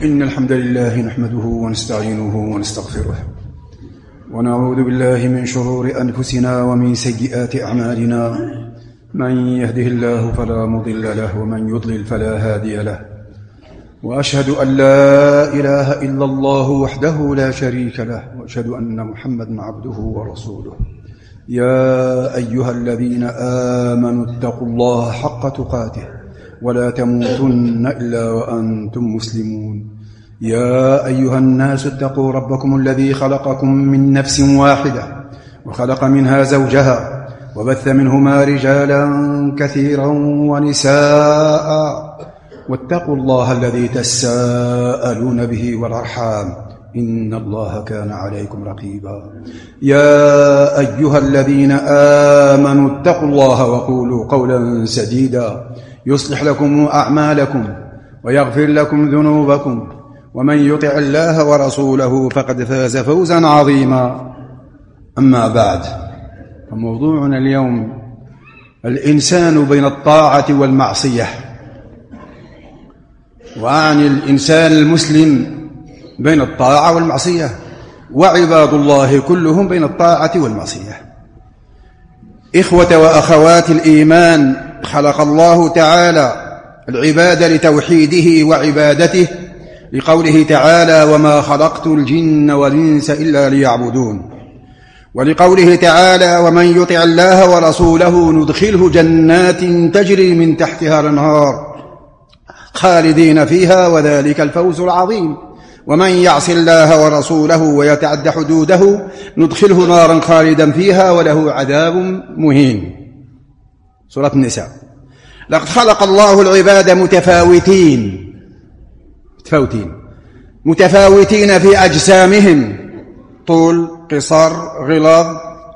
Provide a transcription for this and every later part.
إن الحمد لله نحمده ونستعينه ونستغفره ونعوذ بالله من شرور أنفسنا ومن سيئات أعمالنا. من يهده الله فلا مضل له ومن يضلل فلا هادي له، وأشهد أن لا إله إلا الله وحده لا شريك له، وأشهد أن محمدا عبده ورسوله. يا أيها الذين آمنوا اتقوا الله حق تقاته ولا تموتن إلا وأنتم مسلمون. يا أيها الناس اتقوا ربكم الذي خلقكم من نفس واحدة وخلق منها زوجها وبث منهما رجالا كثيرا ونساء، واتقوا الله الذي تساءلون به والأرحام إن الله كان عليكم رقيبا. يا أيها الذين آمنوا اتقوا الله وقولوا قولا سديدا يصلح لكم أعمالكم ويغفر لكم ذنوبكم، ومن يطع الله ورسوله فقد فاز فوزا عظيما. أما بعد، فموضوعنا اليوم الإنسان بين الطاعة والمعصية، وأعني الإنسان المسلم بين الطاعة والمعصية، وعباد الله كلهم بين الطاعة والمعصية. إخوة وأخوات الإيمان، خلق الله تعالى العباد لتوحيده وعبادته، لقوله تعالى: وما خلقت الجن والإنس إلا ليعبدون، ولقوله تعالى: ومن يطع الله ورسوله ندخله جنات تجري من تحتها الأنهار خالدين فيها وذلك الفوز العظيم، ومن يعص الله ورسوله ويتعد حدوده ندخله نارا خالدا فيها وله عذاب مهين. سورة النساء. لقد خلق الله العباد متفاوتين في أجسامهم، طول، قصر، غلاظ،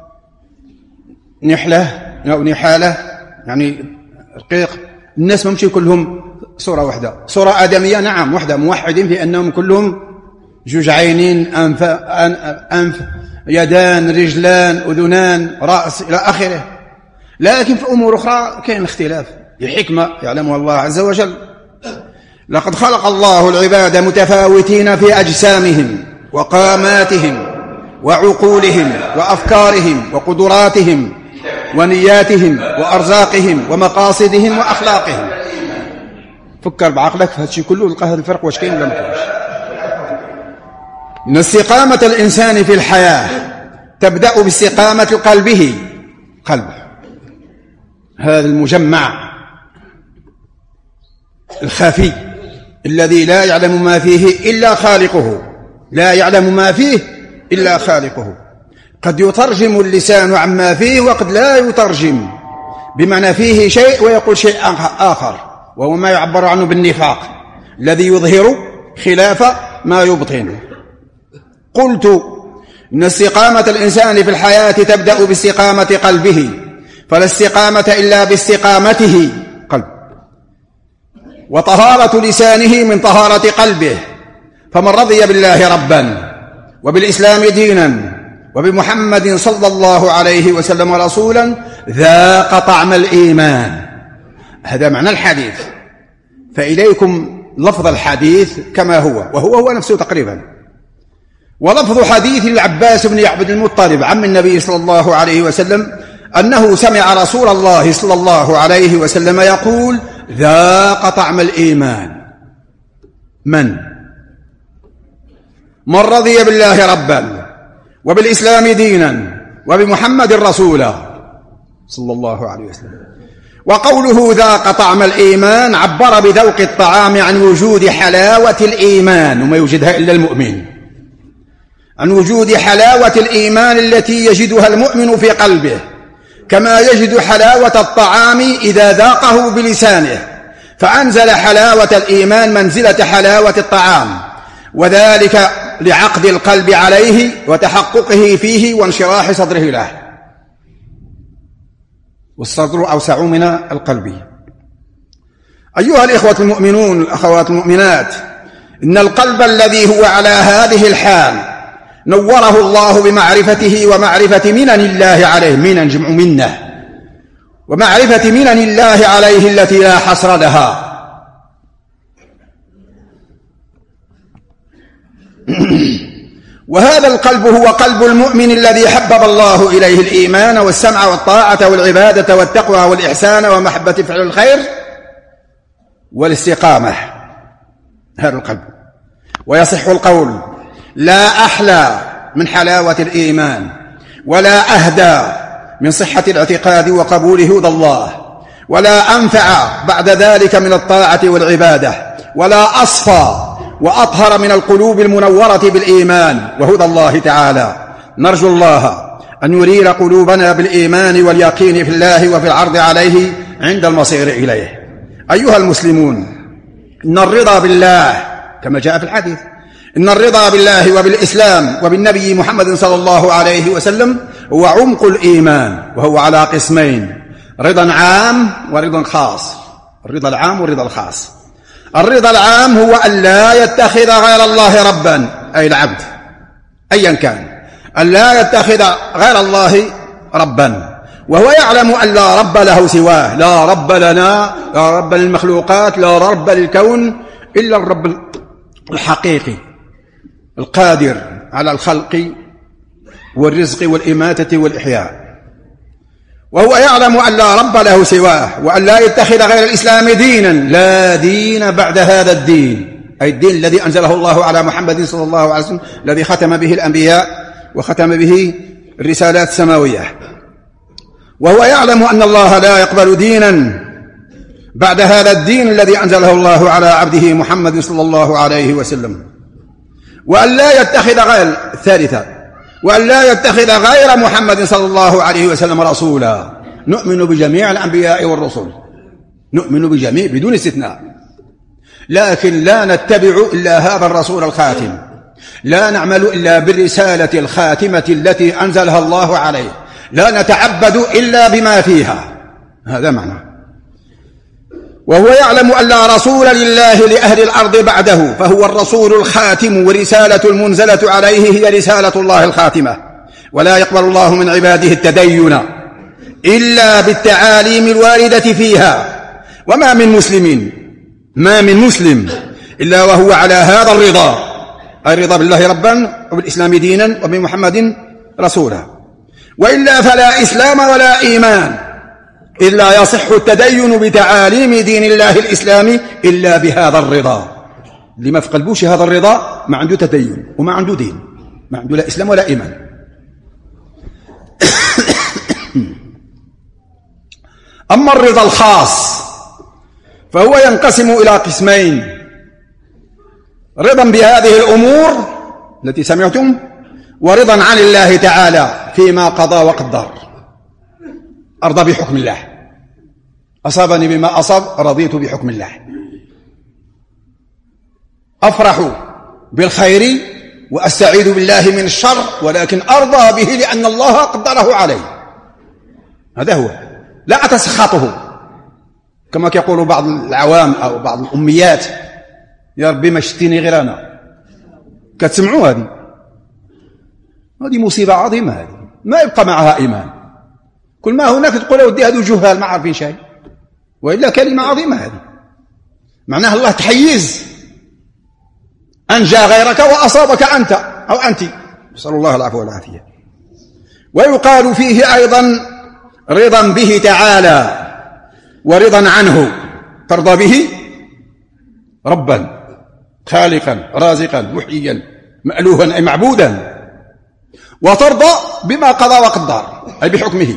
نحلة أو نحالة، يعني رقيق. الناس ممشي كلهم صورة واحدة، صورة آدمية، نعم واحدة، موحدين في أنهم كلهم جوج عينين، أنف، يدان، رجلان، أذنان، رأس إلى آخره. لكن في أمور أخرى كاين اختلاف لحكمة يعلمها الله عز وجل. لقد خلق الله العباد متفاوتين في أجسامهم وقاماتهم وعقولهم وأفكارهم وقدراتهم ونياتهم وأرزاقهم ومقاصدهم وأخلاقهم. فكر بعقلك في هالشيء كله، لقى هذا الفرق واش كاين ولا ما كاينش. إن استقامة الإنسان في الحياة تبدأ باستقامة قلبه، هذا المجمع الخفي الذي لا يعلم ما فيه إلا خالقه، قد يترجم اللسان عما فيه وقد لا يترجم، بمعنى فيه شيء ويقول شيء آخر، وهو ما يعبر عنه بالنفاق الذي يظهر خلاف ما يبطن. قلت إن استقامة الإنسان في الحياة تبدأ باستقامة قلبه، فلا استقامة إلا باستقامته قلب، وطهارة لسانه من طهارة قلبه. فمن رضي بالله ربا وبالإسلام دينا وبمحمد صلى الله عليه وسلم رسولا ذاق طعم الإيمان. هذا معنى الحديث. فإليكم لفظ الحديث كما هو، وهو نفسه تقريبا. ولفظ حديث العباس بن عبد المطلب عم النبي صلى الله عليه وسلم أنه سمع رسول الله صلى الله عليه وسلم يقول: ذاق طعم الإيمان من رضي بالله ربا وبالإسلام دينا وبمحمد رسولا صلى الله عليه وسلم. وقوله ذاق طعم الإيمان عبر بذوق الطعام عن وجود حلاوة الإيمان، وما يوجدها إلا المؤمن، عن وجود حلاوة الإيمان التي يجدها المؤمن في قلبه، كما يجد حلاوة الطعام إذا ذاقه بلسانه، فأنزل حلاوة الإيمان منزلة حلاوة الطعام، وذلك لعقد القلب عليه وتحققه فيه وانشراح صدره له، والصدر أوسع من القلب. أيها الإخوة المؤمنون الأخوات المؤمنات، إن القلب الذي هو على هذه الحال نوره الله بمعرفته ومعرفة منن الله عليه، منن جمع منه، ومعرفة منن الله عليه التي لا حصر لها. وهذا القلب هو قلب المؤمن الذي حبب الله إليه الإيمان والسمع والطاعة والعبادة والتقوى والإحسان ومحبة فعل الخير والاستقامة. هذا القلب. ويصح القول: لا أحلى من حلاوة الإيمان، ولا أهدى من صحة الاعتقاد وقبول هدى الله، ولا أنفع بعد ذلك من الطاعة والعبادة، ولا أصفى وأطهر من القلوب المنورة بالإيمان وهدى الله تعالى. نرجو الله أن يرير قلوبنا بالإيمان واليقين في الله وفي العرض عليه عند المصير إليه. أيها المسلمون، إن الرضا بالله كما جاء في الحديث، إن الرضا بالله وبالإسلام وبالنبي محمد صلى الله عليه وسلم هو عمق الإيمان، وهو على قسمين: رضا عام ورضا خاص. الرضا العام والرضا الخاص. الرضا العام هو أن لا يتخذ غير الله ربا، أي العبد أيا كان، أن لا يتخذ غير الله ربا، وهو يعلم أن لا رب له سواه، لا رب لنا، لا رب للمخلوقات، لا رب للكون إلا الرب الحقيقي القادر على الخلق والرزق والإماتة والإحياء. وهو يعلم أن لا رب له سواه، وأن لا يتخذ غير الإسلام دينا، لا دين بعد هذا الدين، أي الدين الذي أنزله الله على محمد صلى الله عليه وسلم، الذي ختم به الأنبياء وختم به الرسالات السماوية. وهو يعلم أن الله لا يقبل دينا بعد هذا الدين الذي أنزله الله على عبده محمد صلى الله عليه وسلم، وأن لا يتخذ غير الثالثة، وأن لا يتخذ غير محمد صلى الله عليه وسلم رسولا. نؤمن بجميع الأنبياء والرسل، نؤمن بجميع بدون استثناء، لكن لا نتبع إلا هذا الرسول الخاتم، لا نعمل إلا بالرسالة الخاتمة التي أنزلها الله عليه، لا نتعبد إلا بما فيها. هذا معنى. وهو يعلم أن لا رسول لله لأهل الأرض بعده، فهو الرسول الخاتم، ورسالة المنزلة عليه هي رسالة الله الخاتمة. ولا يقبل الله من عباده التدين إلا بالتعاليم الواردة فيها. وما من مسلم، ما من مسلم إلا وهو على هذا الرضا، أي الرضا بالله ربا وبالإسلام دينا وبمحمد رسولا. وإلا فلا إسلام ولا إيمان، إلا يصح التدين بتعاليم دين الله الإسلامي إلا بهذا الرضا. اللي ما في قلبوش هذا الرضا ما عنده تدين وما عنده دين، ما عنده لا إسلام ولا إيمان. أما الرضا الخاص فهو ينقسم إلى قسمين: رضا بهذه الأمور التي سمعتم، ورضا عن الله تعالى فيما قضى وقدر. أرضى بحكم الله، أصابني بما أصاب، رضيت بحكم الله. أفرح بالخير وأستعيذ بالله من الشر، ولكن أرضى به لأن الله قدره علي. هذا هو، لا أتسخطه كما يقول بعض العوام أو بعض الأميات: يا ربي ما شتيني غير أنا. كتسمعوا هذه مصيبة عظيمة، هذه ما يبقى معها إيمان. كل ما هناك تقول ودي هذو جهال ما عارفين شيء، وإلا كلمة عظيمة هذه، معناها الله تحيز، أنجى غيرك وأصابك أنت أو أنت، نسأل الله العفو والعافية. ويقال فيه أيضا رضا به تعالى ورضا عنه، ترضى به ربا خالقا رازقا محييا مألوها أي معبودا، وترضى بما قضى وقدر أي بحكمه.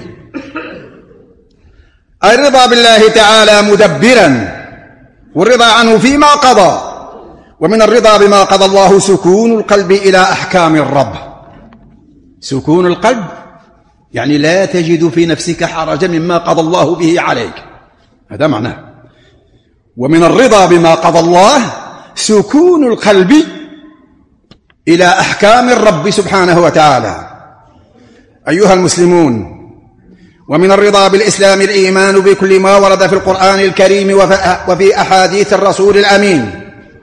الرضا بالله تعالى مدبرا، والرضا عنه فيما قضى. ومن الرضا بما قضى الله سكون القلب إلى أحكام الرب. سكون القلب يعني لا تجد في نفسك حرجا مما قضى الله به عليك، هذا معناه. ومن الرضا بما قضى الله سكون القلب إلى أحكام الرب سبحانه وتعالى. أيها المسلمون، ومن الرضا بالإسلام الإيمان بكل ما ورد في القرآن الكريم وفي أحاديث الرسول الأمين،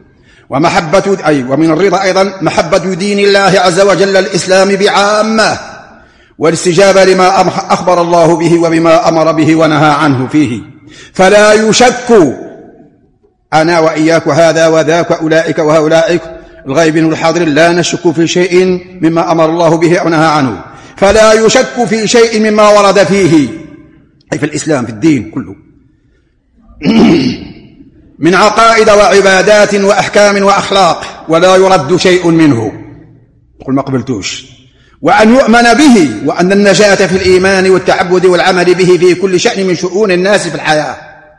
ومن الرضا أيضا محبة دين الله عز وجل الإسلام بعامة، والاستجابة لما أخبر الله به وبما أمر به ونهى عنه فيه. فلا يشك أنا وإياك وهذا وذاك وأولئك وهؤلاء الغائبين والحاضرين لا نشك في شيء مما أمر الله به أو نهى عنه، فلا يشك في شيء مما ورد فيه، أي في الإسلام في الدين كله من عقائد وعبادات وأحكام وأخلاق، ولا يرد شيء منه، قل ما قبلتوش، وأن يؤمن به، وأن النجاة في الإيمان والتعبد والعمل به في كل شأن من شؤون الناس في الحياة،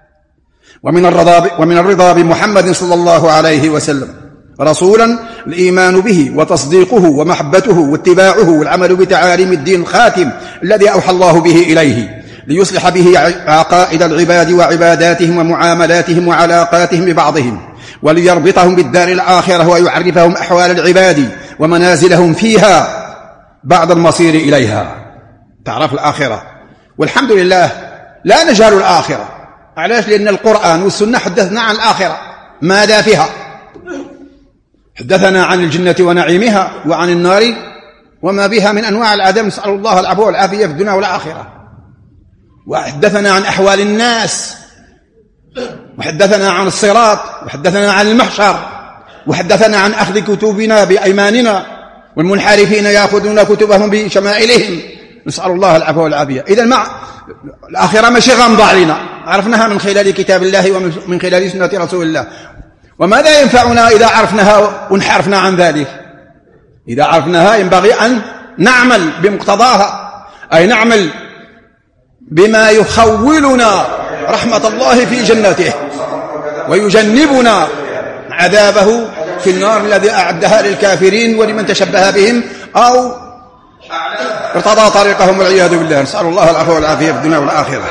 ومن الرضا بمحمد صلى الله عليه وسلم رسولا الإيمان به وتصديقه ومحبته واتباعه والعمل بتعاليم الدين الخاتم الذي أوحى الله به إليه، ليصلح به عقائد العباد وعباداتهم ومعاملاتهم وعلاقاتهم ببعضهم، وليربطهم بالدار الآخرة ويعرفهم أحوال العباد ومنازلهم فيها بعد المصير إليها. تعرف الآخرة، والحمد لله لا نجهل الآخرة. علاش؟ لأن القرآن والسنة حدثنا عن الآخرة ماذا فيها، حدثنا عن الجنة ونعيمها وعن النار وما بها من أنواع العذاب، نسأل الله العفو والعافية في الدنيا والآخرة، وحدثنا عن أحوال الناس، وحدثنا عن الصراط، وحدثنا عن المحشر، وحدثنا عن أخذ كتبنا بأيماننا، والمنحرفين يأخذون كتبهم بشمائلهم، نسأل الله العفو والعافية. إذا مع الآخرة ماشي غامضة علينا، عرفناها من خلال كتاب الله ومن خلال سنة رسول الله. وماذا ينفعنا إذا عرفناها وانحرفنا عن ذلك؟ إذا عرفناها ينبغي أن نعمل بمقتضاها، أي نعمل بما يخولنا رحمة الله في جنته ويجنبنا عذابه في النار الذي أعدها للكافرين ولمن تشبه بهم أو ارتضى طريقهم والعياذ بالله، نسأل الله العفو والعافية في الدنيا والآخرة.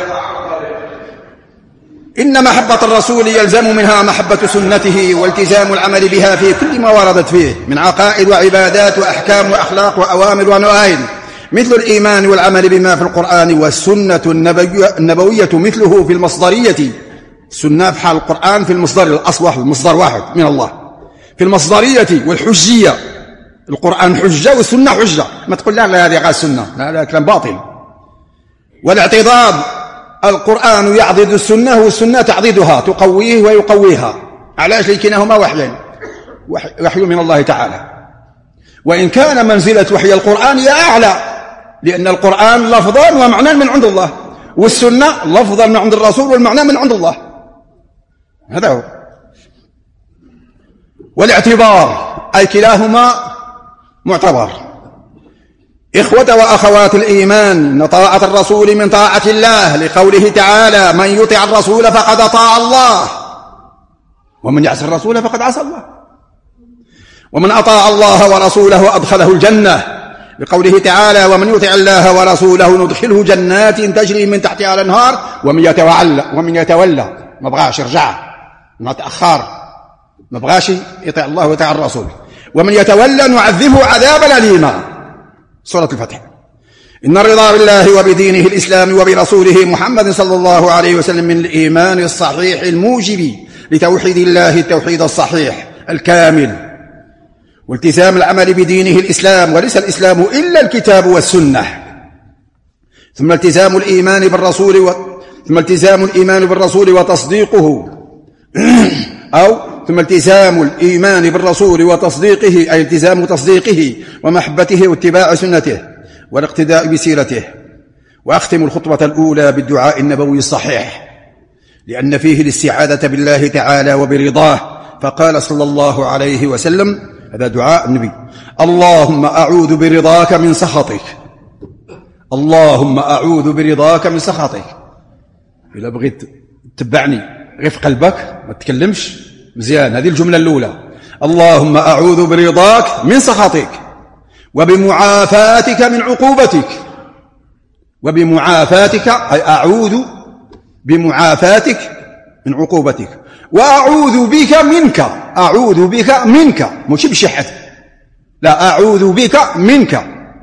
إن محبة الرسول يلزم منها محبة سنته والتزام العمل بها في كل ما وردت فيه من عقائد وعبادات وأحكام وأخلاق وأوامر ونواهي، مثل الإيمان والعمل بما في القرآن، والسنة النبوية مثله في المصدرية، السنة في حال القرآن في المصدر الأصوح، المصدر واحد من الله، في المصدرية والحجية، القرآن حجة والسنة حجة، ما تقول لا هذه غير السنة، لا كلام باطل. والاعتضاد، القرآن يعضد السنة والسنة تعضدها، تقويه ويقويها. علاش؟ لكنهما وحي من الله تعالى، وإن كان منزلة وحي القرآن هي أعلى، لأن القرآن لفظا ومعنى من عند الله، والسنة لفظا من عند الرسول والمعنى من عند الله، هذا هو. والاعتبار، أي كلاهما معتبر. إخوة وأخوات الإيمان، إن طاعة الرسول من طاعة الله، لقوله تعالى: من يطع الرسول فقد أطاع الله، ومن يعص الرسول فقد عصى الله. ومن أطاع الله ورسوله أدخله الجنة، لقوله تعالى: ومن يطع الله ورسوله ندخله جنات تجري من تحتها الأنهار. ومن يتولى ما بغاش يرجع، ما تأخر، ما بغاش يطيع الله ويطيع الرسول. ومن يتولى نعذبه عذابا أليما، سورة الفتح. إن الرضا بالله وبدينه الإسلام وبرسوله محمد صلى الله عليه وسلم من الإيمان الصحيح الموجب لتوحيد الله التوحيد الصحيح الكامل، والتزام العمل بدينه الإسلام، وليس الإسلام إلا الكتاب والسنة. ثم التزام الإيمان بالرسول وتصديقه ثم التزام الإيمان بالرسول وتصديقه، أي التزام تصديقه ومحبته واتباع سنته والاقتداء بسيرته. وأختم الخطبة الأولى بالدعاء النبوي الصحيح، لأن فيه الاستعاذة بالله تعالى وبرضاه، فقال صلى الله عليه وسلم، هذا دعاء النبي: اللهم أعوذ برضاك من سخطك، اللهم أعوذ برضاك من سخطك. إذا بغيت تتبعني غير في قلبك ما تتكلمش مزيان، هذه الجملة الأولى: اللهم أعوذ برضاك من سخطك وبمعافاتك من عقوبتك. وبمعافاتك أي أعوذ بمعافاتك من عقوبتك، وأعوذ بك منك، أعوذ بك منك، مش بشحة، لا، أعوذ بك منك،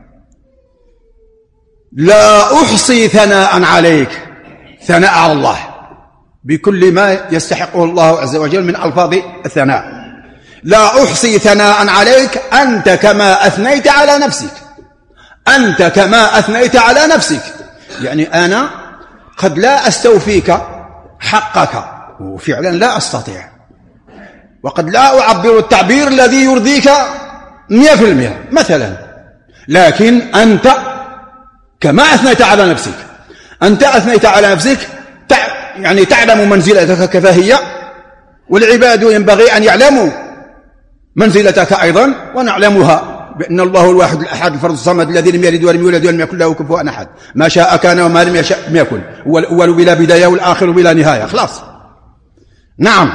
لا أحصي ثناء عليك، ثناء على الله بكل ما يستحقه الله عز وجل من ألفاظ الثناء. لا أحصي ثناء عليك أنت كما أثنيت على نفسك، أنت كما أثنيت على نفسك، يعني أنا قد لا أستوفيك حقك، وفعلا لا أستطيع، وقد لا أعبر التعبير الذي يرضيك 100% مثلا، لكن أنت كما أثنيت على نفسك، أنت أثنيت على نفسك يعني تعلم منزلتك كيف هي، والعباد ينبغي أن يعلموا منزلتك أيضا ونعلمها، بأن الله الواحد الأحد الفرد الصمد الذي لم يلد ولم يولد ولم يكن له كفوا أحد، ما شاء كان وما لم يشاء لم يكن، هو الأول بلا بداية والآخر بلا نهاية، خلاص. نعم،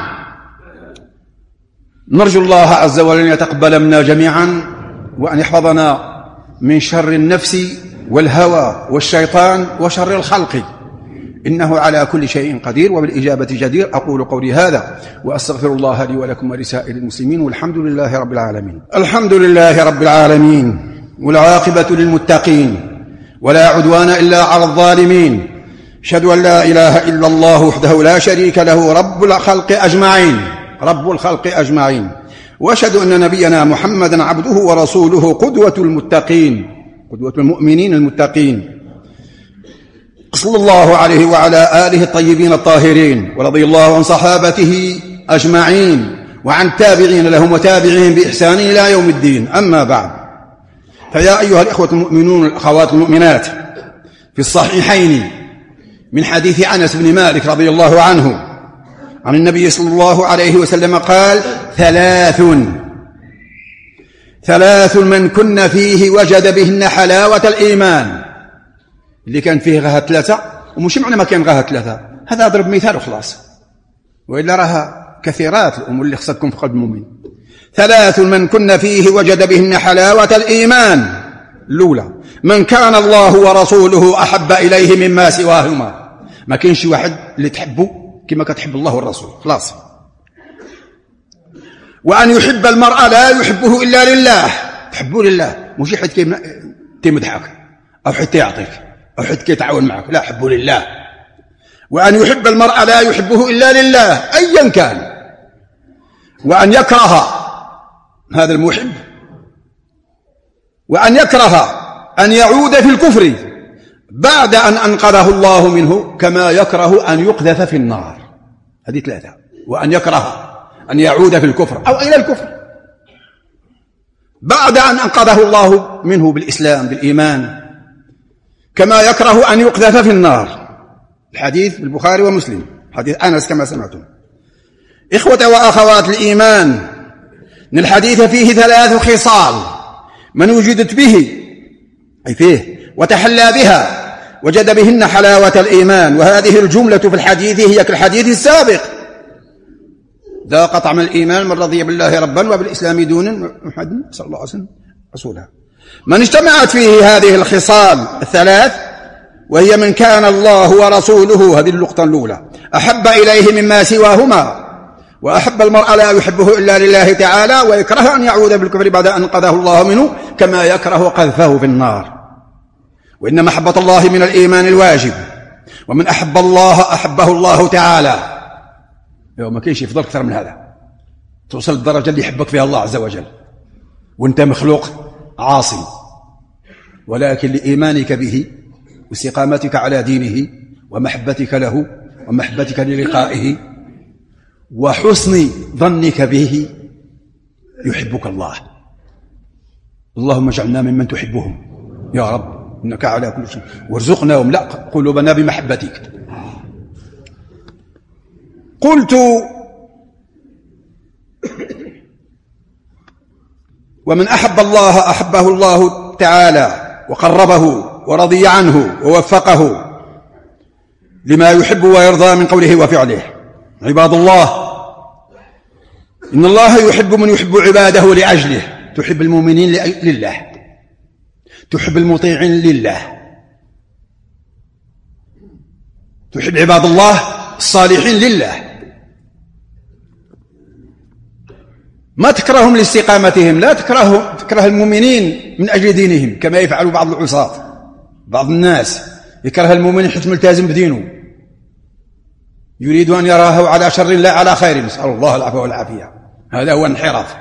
نرجو الله عز وجل أن يتقبل منا جميعا، وأن يحفظنا من شر النفس والهوى والشيطان وشر الخلق، إنه على كل شيء قدير وبالإجابة جدير. أقول قولي هذا وأستغفر الله لي ولكم ولسائر المسلمين، والحمد لله رب العالمين. الحمد لله رب العالمين، والعاقبة للمتقين، ولا عدوان إلا على الظالمين. أشهد أن لا إله إلا الله وحده لا شريك له رب الخلق أجمعين، وأشهد أن نبينا محمدا عبده ورسوله قدوة المتقين، قدوة المؤمنين المتقين، صلى الله عليه وعلى آله الطيبين الطاهرين، ورضي الله عن صحابته أجمعين وعن التابعين لهم وتابعين بإحسان إلى يوم الدين. أما بعد، فيا أيها الإخوة المؤمنون والأخوات المؤمنات، في الصحيحين من حديث أنس بن مالك رضي الله عنه عن النبي صلى الله عليه وسلم قال: ثلاث من كن فيه وجد بهن حلاوة الإيمان. اللي كان فيه غاها ثلاثة، ومش معنى ما كان غاها ثلاثة، هذا أضرب مثال وخلاص، وإلا راها كثيرات الأمور اللي خصها تكون في قلب المؤمن. 3 من كن فيه وجد بهن حلاوة الإيمان. الأولى: من كان الله ورسوله أحب إليه مما سواهما. ما كاينش واحد اللي تحبه كما كتحب الله والرسول، خلاص. وأن يحب المرء لا يحبه إلا لله. تحبه لله، مش حيت كيمدحك أو حيت يعطيك أو حيت كيتعاون معك، لا، حبه لله. وأن يحب المرء لا يحبه إلا لله أيا كان. وأن يكره هذا المحب، وأن يكره أن يعود في الكفر بعد أن أنقذه الله منه، كما يكره أن يقذف في النار. هذه 3. وأن يكره أن يعود في الكفر أو إلى الكفر بعد أن أنقذه الله منه بالإسلام بالإيمان، كما يكره أن يقذف في النار. الحديث بالبخاري ومسلم، حديث أنس كما سمعتم. إخوة وأخوات الإيمان، إن الحديث فيه 3 خصال من وجدت به أي فيه وتحلى بها وجد بهن حلاوة الإيمان. وهذه الجملة في الحديث هي كالحديث السابق: ذاق طعم الإيمان من رضي بالله ربا وبالإسلام دون محمد صلى الله عليه وسلم رسولا. من اجتمعت فيه هذه الخصال 3، وهي من كان الله ورسوله، هذه النقطة الأولى، أحب إليه مما سواهما، وأحب المرء لا يحبه إلا لله تعالى، ويكره أن يعود بالكفر بعد أن انقذه الله منه، كما يكره قذفه في النار. وإن محبة الله من الإيمان الواجب، ومن أحب الله أحبه الله تعالى. ما كاينش يفضل أكثر من هذا، توصل للدرجة اللي يحبك فيها الله عز وجل وانت مخلوق عاصي، ولكن لإيمانك به واستقامتك على دينه ومحبتك له ومحبتك للقائه وحسن ظنك به يحبك الله. اللهم اجعلنا ممن تحبهم يا رب، إنك على كل شيء، وارزقنا واملأ قلوبنا بمحبتك. قلت: ومن أحب الله أحبه الله تعالى وقربه ورضي عنه ووفقه لما يحب ويرضى من قوله وفعله. عباد الله، إن الله يحب من يحب عباده لأجله. تحب المؤمنين لله، تحب المطيعين لله، تحب عباد الله الصالحين لله، ما تكرههم لاستقامتهم، لا تكره المؤمنين من أجل دينهم، كما يفعل بعض العصاة. بعض الناس يكره المؤمن حيث ملتزم بدينه، يريد أن يراه على شر لا على خير، نسأل الله العفو والعافية. هذا هو الانحراف.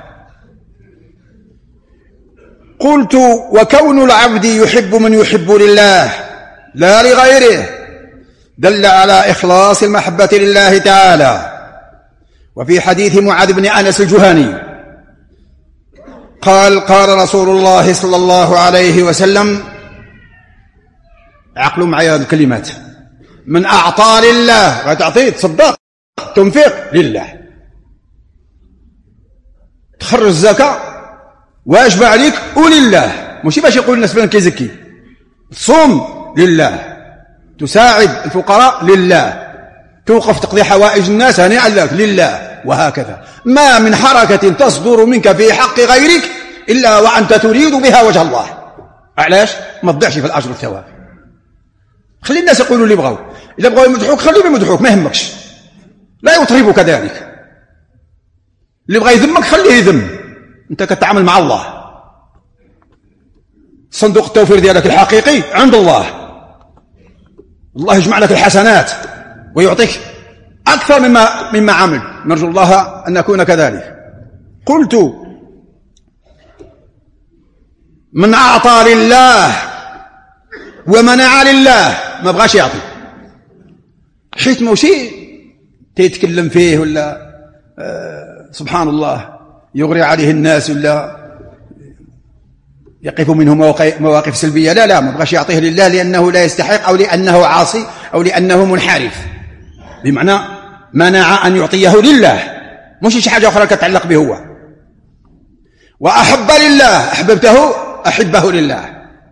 قلت: وكون العبد يحب من يحب لله لا لغيره دل على إخلاص المحبة لله تعالى وفي حديث معاذ بن أنس الجهني قال رسول الله صلى الله عليه وسلم، عقلوا معي هذه الكلمات: من أعطى لله، غتعطيه تصدق تنفق لله، تخرج الزكاة واجب عليك ولله، ماشي باش يقول الناس فلان كيزكي، تصوم لله، تساعد الفقراء لله، توقف تقضي حوائج الناس هنيئا لك لله، وهكذا. ما من حركة تصدر منك في حق غيرك إلا وأنت تريد بها وجه الله. علاش؟ ما تضيعش في الأجر والثواب. خلي الناس يقولوا اللي بغوا، إذا بغوا يمدحوك خليهم يمدحوك، ما يهمكش، لا يطربك ذلك. اللي بغى يذمك خليه يذم، أنت كتعامل مع الله. صندوق التوفير ديالك الحقيقي عند الله، الله يجمع لك الحسنات ويعطيك أكثر مما عمل، نرجو الله أن نكون كذلك. قلت: من أعطى لله ومنع لله، ما بغاش يعطي، حيت موشي تيتكلم فيه ولا سبحان الله يغري عليه الناس ولا يقف منه مواقف سلبية، لا ما بغاش يعطيه لله لأنه لا يستحق، أو لأنه عاصي، أو لأنه منحرف، بمعنى منع أن يعطيه لله، مش شي حاجة أخرى كتعلق به هو. وأحب لله، أحببته أحبه لله،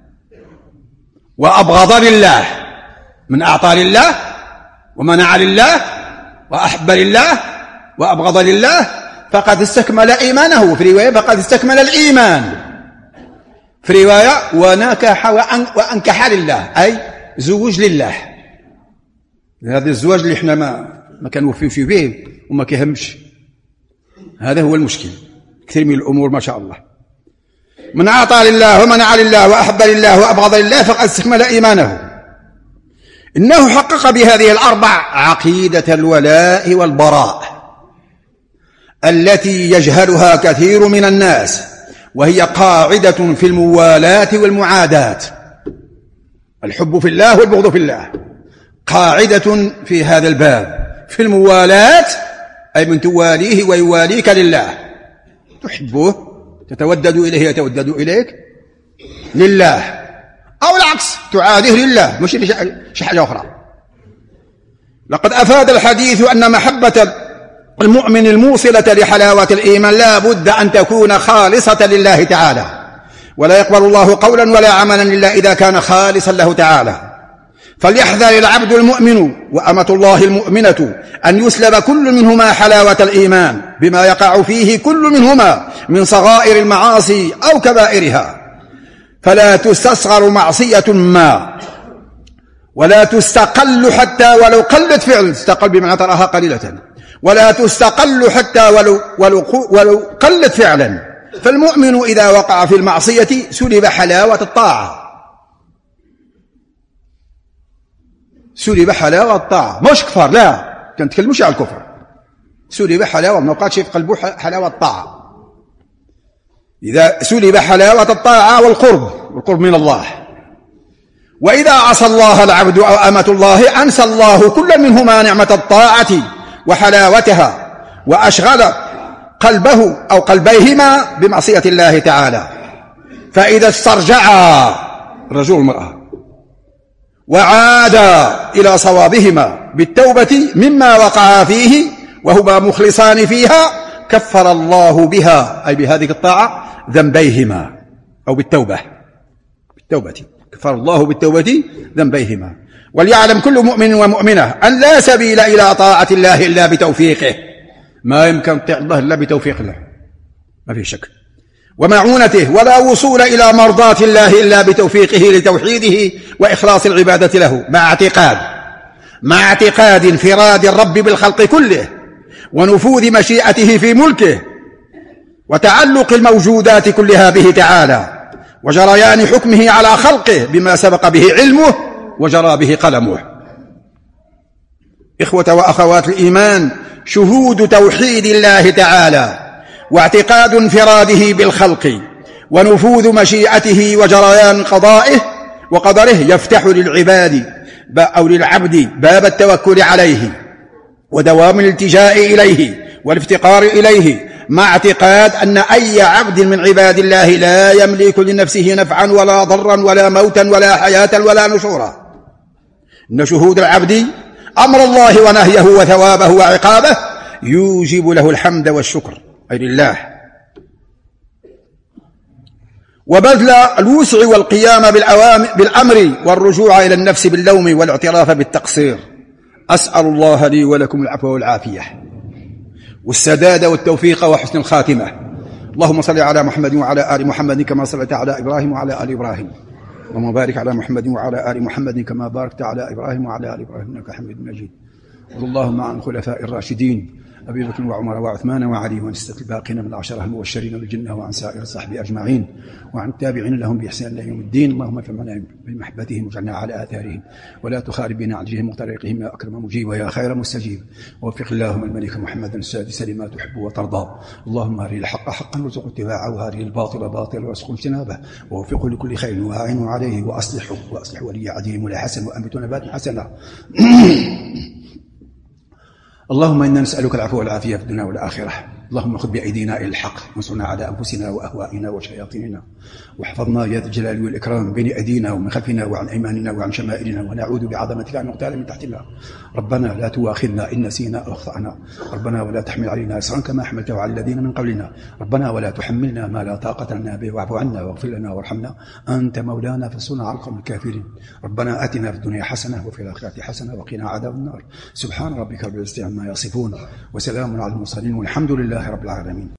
وأبغض لله. من أعطى لله ومنع لله وأحب لله وأبغض لله فقد استكمل إيمانه. في رواية فقد استكمل الإيمان، في رواية ونكح وأنكح لله، أي زوج لله. هذا الزواج اللي احنا ما كنوفيوش به وما كيهمش، هذا هو المشكل. كثير من الأمور ما شاء الله. من أعطى لله ومنع لله وأحب لله وأبغض لله فقد استكمل إيمانه. إنه حقق بهذه الأربع عقيدة الولاء والبراء التي يجهلها كثير من الناس، وهي قاعدة في الموالاة والمعاداة. الحب في الله والبغض في الله قاعدة في هذا الباب. في الموالاة أي من تواليه ويواليك لله، تحبه تتودد إليه يتودد إليك لله، أو العكس تعاديه لله، مش شي حاجة أخرى. لقد أفاد الحديث أن محبة المؤمن الموصلة لحلاوة الإيمان لا بد أن تكون خالصة لله تعالى، ولا يقبل الله قولا ولا عملا إلا إذا كان خالصا له تعالى. فليحذر العبد المؤمن وأمة الله المؤمنة أن يسلب كل منهما حلاوة الإيمان بما يقع فيه كل منهما من صغائر المعاصي أو كبائرها، فلا تستصغر معصية ما ولا تستقل حتى ولو قلت فعل، تستقل بمعنى تراها قليلة، ولا تستقل حتى ولو قلت فعلا. فالمؤمن إذا وقع في المعصية سلب حلاوة الطاعة، سلب حلاوة الطاعة، مش كفر، لا كنتكلموش على الكفر، سلب حلاوة، ما بقاتش في قلبه حلاوة الطاعة. إذا سلب حلاوة الطاعة والقرب من الله. وإذا عصى الله العبد أو أمة الله أنسى الله كل منهما نعمة الطاعة وحلاوتها، وأشغل قلبه أو قلبيهما بمعصية الله تعالى. فإذا استرجعا الرجل والمرأة وعادا إلى صوابهما بالتوبة مما وقعا فيه وهما مخلصان فيها كفر الله بها، أي بهذه الطاعة، ذنبيهما، أو بالتوبة كفر الله بالتوبة ذنبيهما. وليعلم كل مؤمن ومؤمنة أن لا سبيل إلى طاعة الله إلا بتوفيقه، ما يمكن تطيع الله إلا بتوفيق الله، ما في شك، ومعونته، ولا وصول إلى مرضاة الله إلا بتوفيقه لتوحيده وإخلاص العبادة له، مع اعتقاد انفراد الرب بالخلق كله، ونفوذ مشيئته في ملكه، وتعلق الموجودات كلها به تعالى، وجريان حكمه على خلقه بما سبق به علمه وجرى به قلمه. إخوة وأخوات الإيمان، شهود توحيد الله تعالى واعتقاد انفراده بالخلق ونفوذ مشيئته وجريان قضائه وقدره يفتح للعباد أو للعبد باب التوكل عليه ودوام الالتجاء إليه والافتقار إليه، مع اعتقاد أن أي عبد من عباد الله لا يملك لنفسه نفعا ولا ضرا ولا موتا ولا حياة ولا نشورا. إن شهود العبد أمر الله ونهيه وثوابه وعقابه يوجب له الحمد والشكر أي لله، وبذل الوسع والقيام بالأمر والرجوع إلى النفس باللوم والاعتراف بالتقصير. أسأل الله لي ولكم العفو والعافية والسداد والتوفيق وحسن الخاتمة. اللهم صل على محمد وعلى آل محمد كما صليت على إبراهيم وعلى آل إبراهيم، اللهم بارك على محمد وعلى آل محمد كما باركت على إبراهيم وعلى آل إبراهيم إنك حميد مجيد. اللهم عن الخلفاء الراشدين أبي بكر وعمر وعثمان وعلي وعن الستة الباقين من العشرة المبشرين بالجنة وعن سائر الصحابة أجمعين وعن التابعين لهم بإحسان إلى يوم الدين. اللهم ارحمنا بمحبتهم واجعلنا على آثارهم ولا تخالف بنا عن جههم وطريقهم يا أكرم مجيب ويا خير مستجيب. ووفق اللهم الملك محمد السادس لما تحب وترضى. اللهم أرنا الحق حقا وارزق اتباعه وأرنا الباطل باطلا وارزق اجتنابه ووفقه لكل خير وأعينه عليه وأصلح ولي عديم ولا حسن وأنبت نبات حسنة. اللهم إنا نسألك العفو والعافية في الدنيا والآخرة. اللهم خذ بأيدينا إلى الحق وانصرنا على أنفسنا وأهوائنا وشياطيننا، واحفظنا يا ذا الجلال والإكرام بين أيدينا ومن خلفنا وعن أيماننا وعن شمائلنا، ونعوذ بعظمتك أن نغتال من تحتنا. ربنا لا تؤاخذنا إن نسينا أو أخطأنا، ربنا ولا تحمل علينا إصرا كما حملته على الذين من قبلنا، ربنا ولا تحملنا ما لا طاقة لنا به، واعف عنا واغفر لنا وارحمنا أنت مولانا فانصرنا على القوم الكافرين. ربنا آتنا في الدنيا حسنة وفي الآخرة حسنة وقنا عذاب النار. سبحان ربك رب العزة عما يصفون وسلام على المرسلين والحمد لله رب العالمين.